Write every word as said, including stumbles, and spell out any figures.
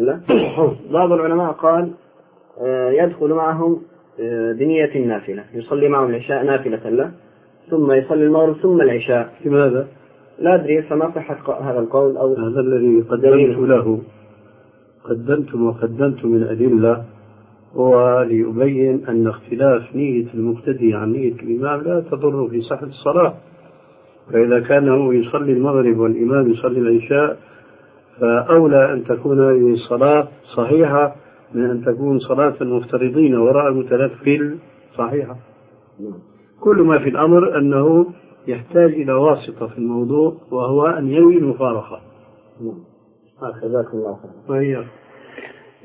له. بعض العلماء قال يدخل معهم بنية النافلة، يصلي معهم العشاء نافلة له ثم يصلي المغرب ثم العشاء. لماذا؟ لا أدري، فما صحة هذا القول أو هذا الذي قدمت له، قدمت وقدمت من أدلة، هو ليبين أن اختلاف نية المقتدي عن نية الإمام لا تضر في صحة الصلاة. فإذا كان هو يصلي المغرب والإمام يصلي العشاء فأولى أن تكون الصلاة صحيحة من أن تكون صلاة المفترضين وراء المتنفل صحيحة. كل ما في الأمر أنه يحتاج إلى واسطة في الموضوع، وهو أن ينوي المفارقة. هكذا الله خير.